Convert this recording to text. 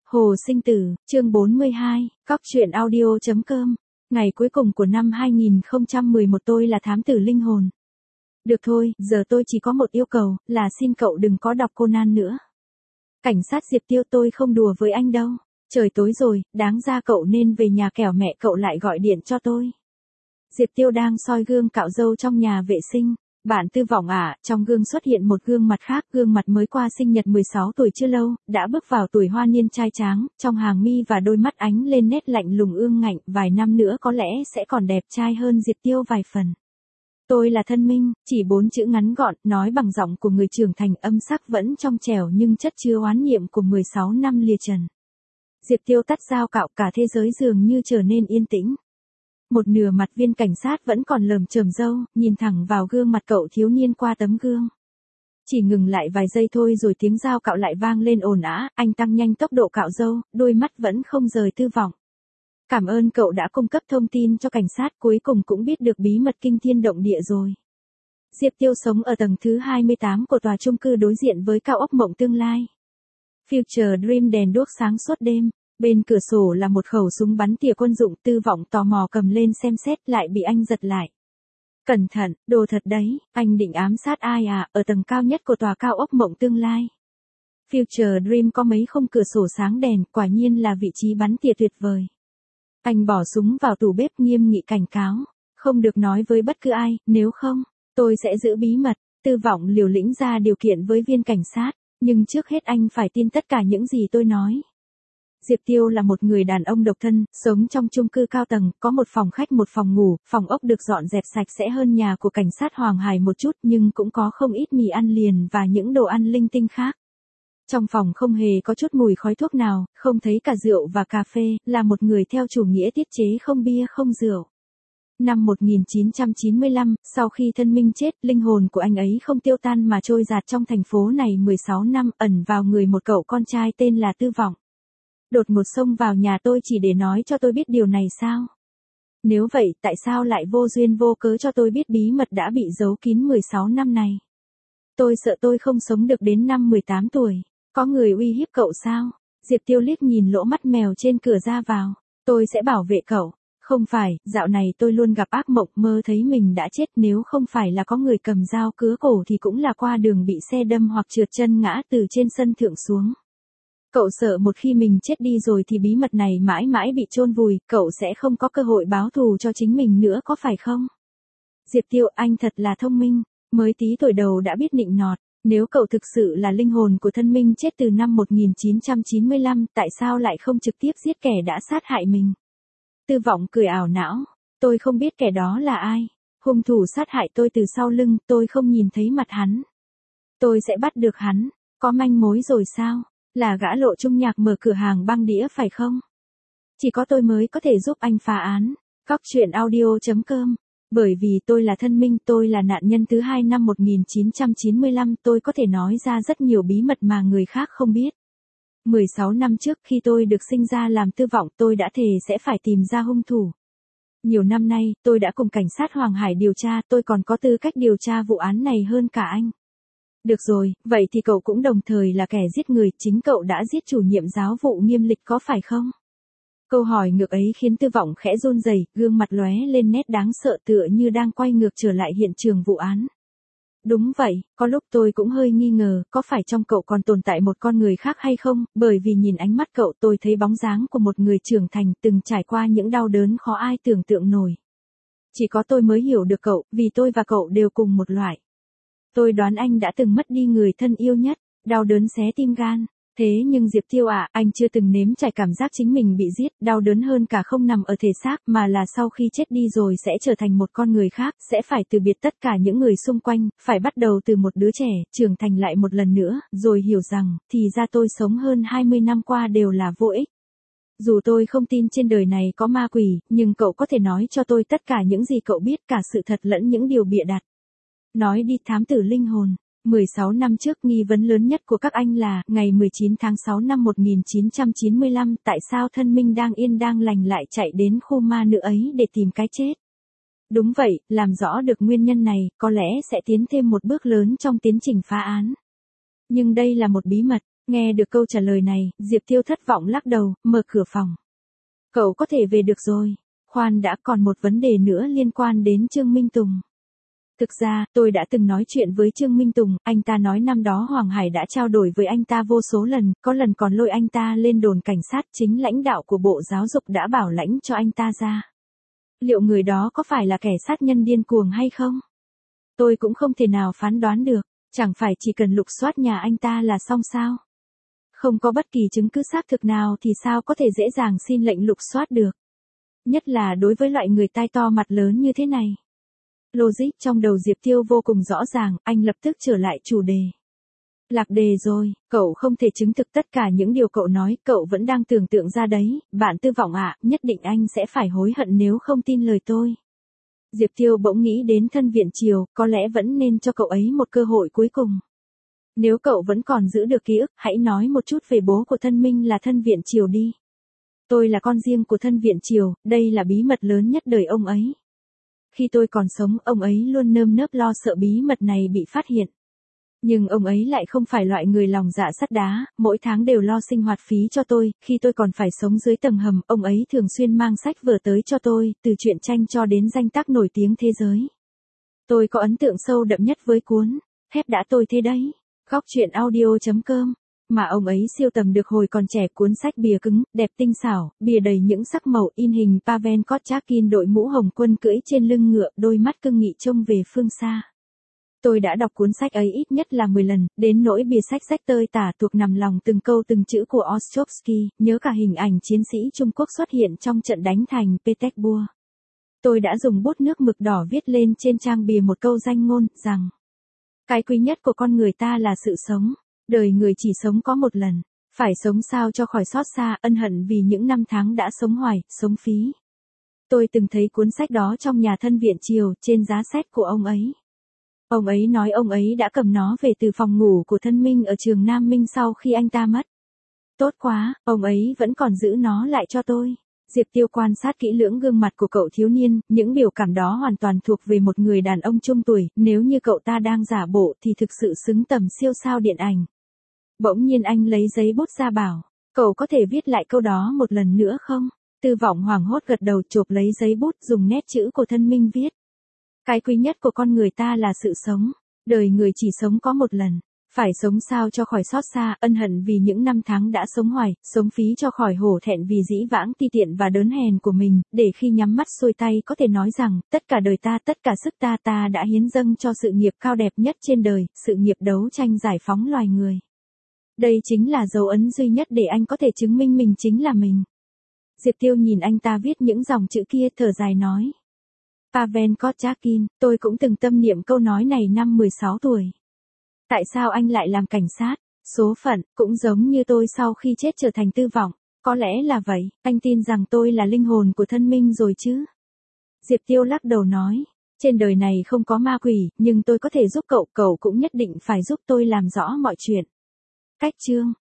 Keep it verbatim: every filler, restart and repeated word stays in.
Hồ Sinh Tử, chương bốn mươi hai, Cóc truyện audio.com. Ngày cuối cùng của năm hai nghìn không trăm mười một tôi là thám tử linh hồn. Được thôi, giờ tôi chỉ có một yêu cầu, là xin cậu đừng có đọc Conan nữa. Cảnh sát Diệp Tiêu, tôi không đùa với anh đâu. Trời tối rồi, đáng ra cậu nên về nhà kẻo mẹ cậu lại gọi điện cho tôi. Diệp Tiêu đang soi gương cạo râu trong nhà vệ sinh. Bạn Tư Vọng à, trong gương xuất hiện một gương mặt khác, gương mặt mới qua sinh nhật mười sáu tuổi chưa lâu, đã bước vào tuổi hoa niên trai tráng, trong hàng mi và đôi mắt ánh lên nét lạnh lùng ương ngạnh, vài năm nữa có lẽ sẽ còn đẹp trai hơn Diệp Tiêu vài phần. Tôi là Thân Minh, chỉ bốn chữ ngắn gọn, nói bằng giọng của người trưởng thành, âm sắc vẫn trong trẻo nhưng chất chứa oán niệm của mười sáu năm lìa trần. Diệp Tiêu tắt dao cạo, cả thế giới dường như trở nên yên tĩnh. Một nửa mặt viên cảnh sát vẫn còn lởm chởm râu, nhìn thẳng vào gương mặt cậu thiếu niên qua tấm gương. Chỉ ngừng lại vài giây thôi rồi tiếng dao cạo lại vang lên ồn ào, anh tăng nhanh tốc độ cạo râu, đôi mắt vẫn không rời Tư Vọng. Cảm ơn cậu đã cung cấp thông tin cho cảnh sát, cuối cùng cũng biết được bí mật kinh thiên động địa rồi. Diệp Tiêu sống ở tầng thứ hai mươi tám của tòa chung cư đối diện với cao ốc mộng tương lai. Future Dream đèn đuốc sáng suốt đêm. Bên cửa sổ là một khẩu súng bắn tỉa quân dụng. Tư Vọng tò mò cầm lên xem xét, lại bị anh giật lại. Cẩn thận, đồ thật đấy, anh định ám sát ai à, ở tầng cao nhất của tòa cao ốc mộng tương lai. Future Dream có mấy khung cửa sổ sáng đèn, quả nhiên là vị trí bắn tỉa tuyệt vời. Anh bỏ súng vào tủ bếp, nghiêm nghị cảnh cáo, không được nói với bất cứ ai, nếu không, tôi sẽ giữ bí mật. Tư Vọng liều lĩnh ra điều kiện với viên cảnh sát, nhưng trước hết anh phải tin tất cả những gì tôi nói. Diệp Tiêu là một người đàn ông độc thân, sống trong chung cư cao tầng, có một phòng khách một phòng ngủ, phòng ốc được dọn dẹp sạch sẽ hơn nhà của cảnh sát Hoàng Hải một chút, nhưng cũng có không ít mì ăn liền và những đồ ăn linh tinh khác. Trong phòng không hề có chút mùi khói thuốc nào, không thấy cả rượu và cà phê, là một người theo chủ nghĩa tiết chế không bia không rượu. Năm một nghìn chín trăm chín mươi lăm, sau khi Thân Minh chết, linh hồn của anh ấy không tiêu tan mà trôi dạt trong thành phố này mười sáu năm, ẩn vào người một cậu con trai tên là Tư Vọng. Đột ngột xông vào nhà tôi chỉ để nói cho tôi biết điều này sao? Nếu vậy, tại sao lại vô duyên vô cớ cho tôi biết bí mật đã bị giấu kín mười sáu năm này? Tôi sợ tôi không sống được đến năm mười tám tuổi. Có người uy hiếp cậu sao? Diệp Tiêu liếc nhìn lỗ mắt mèo trên cửa ra vào. Tôi sẽ bảo vệ cậu. Không phải, dạo này tôi luôn gặp ác mộng, mơ thấy mình đã chết, nếu không phải là có người cầm dao cứa cổ thì cũng là qua đường bị xe đâm hoặc trượt chân ngã từ trên sân thượng xuống. Cậu sợ một khi mình chết đi rồi thì bí mật này mãi mãi bị chôn vùi, cậu sẽ không có cơ hội báo thù cho chính mình nữa, có phải không? Diệp Tiêu, anh thật là thông minh, mới tí tuổi đầu đã biết nịnh nọt. Nếu cậu thực sự là linh hồn của Thân Minh chết từ năm một nghìn chín trăm chín mươi lăm, tại sao lại không trực tiếp giết kẻ đã sát hại mình? Tư Vọng cười ảo não, tôi không biết kẻ đó là ai. Hung thủ sát hại tôi từ sau lưng, tôi không nhìn thấy mặt hắn. Tôi sẽ bắt được hắn. Có manh mối rồi sao? Là gã Lộ Trung Nhạc mở cửa hàng băng đĩa phải không? Chỉ có tôi mới có thể giúp anh phá án. Cóc truyện audio.com. Bởi vì tôi là Thân Minh, tôi là nạn nhân thứ hai năm một nghìn chín trăm chín mươi lăm, tôi có thể nói ra rất nhiều bí mật mà người khác không biết. mười sáu năm trước khi tôi được sinh ra làm Tư Vọng, tôi đã thề sẽ phải tìm ra hung thủ. Nhiều năm nay, tôi đã cùng cảnh sát Hoàng Hải điều tra, tôi còn có tư cách điều tra vụ án này hơn cả anh. Được rồi, vậy thì cậu cũng đồng thời là kẻ giết người, chính cậu đã giết chủ nhiệm giáo vụ Nghiêm Lịch có phải không? Câu hỏi ngược ấy khiến Tư Vọng khẽ run rẩy, gương mặt lóe lên nét đáng sợ tựa như đang quay ngược trở lại hiện trường vụ án. Đúng vậy, có lúc tôi cũng hơi nghi ngờ, có phải trong cậu còn tồn tại một con người khác hay không, bởi vì nhìn ánh mắt cậu tôi thấy bóng dáng của một người trưởng thành từng trải qua những đau đớn khó ai tưởng tượng nổi. Chỉ có tôi mới hiểu được cậu, vì tôi và cậu đều cùng một loại. Tôi đoán anh đã từng mất đi người thân yêu nhất, đau đớn xé tim gan. Thế nhưng Diệp Tiêu à, anh chưa từng nếm trải cảm giác chính mình bị giết, đau đớn hơn cả không nằm ở thể xác mà là sau khi chết đi rồi sẽ trở thành một con người khác, sẽ phải từ biệt tất cả những người xung quanh, phải bắt đầu từ một đứa trẻ, trưởng thành lại một lần nữa, rồi hiểu rằng, thì ra tôi sống hơn hai mươi năm qua đều là vô ích. Dù tôi không tin trên đời này có ma quỷ, nhưng cậu có thể nói cho tôi tất cả những gì cậu biết, cả sự thật lẫn những điều bịa đặt. Nói đi, thám tử linh hồn. mười sáu năm trước, nghi vấn lớn nhất của các anh là, ngày mười chín tháng sáu năm một nghìn chín trăm chín mươi lăm, tại sao Thân Minh đang yên đang lành lại chạy đến khu ma nữ ấy để tìm cái chết? Đúng vậy, làm rõ được nguyên nhân này, có lẽ sẽ tiến thêm một bước lớn trong tiến trình phá án. Nhưng đây là một bí mật, Nghe được câu trả lời này, Diệp Tiêu thất vọng lắc đầu, mở cửa phòng. Cậu có thể về được rồi. Khoan đã, còn một vấn đề nữa liên quan đến Trương Minh Tùng. Thực ra, tôi đã từng nói chuyện với Trương Minh Tùng, anh ta nói năm đó Hoàng Hải đã trao đổi với anh ta vô số lần, có lần còn lôi anh ta lên đồn cảnh sát, chính lãnh đạo của Bộ Giáo dục đã bảo lãnh cho anh ta ra. Liệu người đó có phải là kẻ sát nhân điên cuồng hay không? Tôi cũng không thể nào phán đoán được, chẳng phải chỉ cần lục soát nhà anh ta là xong sao? Không có bất kỳ chứng cứ xác thực nào thì sao có thể dễ dàng xin lệnh lục soát được. Nhất là đối với loại người tai to mặt lớn như thế này. Logic trong đầu Diệp Tiêu vô cùng rõ ràng, anh lập tức trở lại chủ đề. Lạc đề rồi, cậu không thể chứng thực tất cả những điều cậu nói, cậu vẫn đang tưởng tượng ra đấy, bạn Tư Vọng ạ, nhất định anh sẽ phải hối hận nếu không tin lời tôi. Diệp Tiêu bỗng nghĩ đến Thân Viện Triều, có lẽ vẫn nên cho cậu ấy một cơ hội cuối cùng. Nếu cậu vẫn còn giữ được ký ức, hãy nói một chút về bố của Thân Minh là Thân Viện Triều đi. Tôi là con riêng của Thân Viện Triều, đây là bí mật lớn nhất đời ông ấy. Khi tôi còn sống, ông ấy luôn nơm nớp lo sợ bí mật này bị phát hiện. Nhưng ông ấy lại không phải loại người lòng dạ sắt đá, mỗi tháng đều lo sinh hoạt phí cho tôi, khi tôi còn phải sống dưới tầng hầm, ông ấy thường xuyên mang sách vở tới cho tôi, từ truyện tranh cho đến danh tác nổi tiếng thế giới. Tôi có ấn tượng sâu đậm nhất với cuốn Thép Đã Tôi Thế Đấy, góc truyện audio chấm com, mà ông ấy siêu tầm được hồi còn trẻ. Cuốn sách bìa cứng, đẹp tinh xảo, bìa đầy những sắc màu, in hình Pavel Kotchakin đội mũ hồng quân cưỡi trên lưng ngựa, đôi mắt cưng nghị trông về phương xa. Tôi đã đọc cuốn sách ấy ít nhất là mười lần, đến nỗi bìa sách rách tơi tả thuộc nằm lòng từng câu từng chữ của Ostrowski, nhớ cả hình ảnh chiến sĩ Trung Quốc xuất hiện trong trận đánh thành Petersburg. Tôi đã dùng bút nước mực đỏ viết lên trên trang bìa một câu danh ngôn, rằng cái quý nhất của con người ta là sự sống, đời người chỉ sống có một lần, phải sống sao cho khỏi xót xa, ân hận vì những năm tháng đã sống hoài, sống phí. Tôi từng thấy cuốn sách đó trong nhà Thân Viện Triều, trên giá sách của ông ấy. Ông ấy nói ông ấy đã cầm nó về từ phòng ngủ của Thân Minh ở trường Nam Minh sau khi anh ta mất. Tốt quá, ông ấy vẫn còn giữ nó lại cho tôi. Diệp Tiêu quan sát kỹ lưỡng gương mặt của cậu thiếu niên, những biểu cảm đó hoàn toàn thuộc về một người đàn ông trung tuổi, nếu như cậu ta đang giả bộ thì thực sự xứng tầm siêu sao điện ảnh. Bỗng nhiên anh lấy giấy bút ra bảo, cậu có thể viết lại câu đó một lần nữa không? Tư Vọng hoảng hốt gật đầu, chộp lấy giấy bút dùng nét chữ của Thân Minh viết. Cái quý nhất của con người ta là sự sống, đời người chỉ sống có một lần, phải sống sao cho khỏi xót xa, ân hận vì những năm tháng đã sống hoài, sống phí cho khỏi hổ thẹn vì dĩ vãng ti tiện và đớn hèn của mình, để khi nhắm mắt xuôi tay có thể nói rằng, tất cả đời ta, tất cả sức ta ta đã hiến dâng cho sự nghiệp cao đẹp nhất trên đời, sự nghiệp đấu tranh giải phóng loài người. Đây chính là dấu ấn duy nhất để anh có thể chứng minh mình chính là mình. Diệp Tiêu nhìn anh ta viết những dòng chữ kia, thở dài nói. Pavel Kotchakin, tôi cũng từng tâm niệm câu nói này năm mười sáu tuổi. Tại sao anh lại làm cảnh sát? Số phận, cũng giống như tôi sau khi chết trở thành Tư Vọng. Có lẽ là vậy, anh tin rằng tôi là linh hồn của Thân Minh rồi chứ? Diệp Tiêu lắc đầu nói. Trên đời này không có ma quỷ, nhưng tôi có thể giúp cậu, cậu cũng nhất định phải giúp tôi làm rõ mọi chuyện. Cách chương.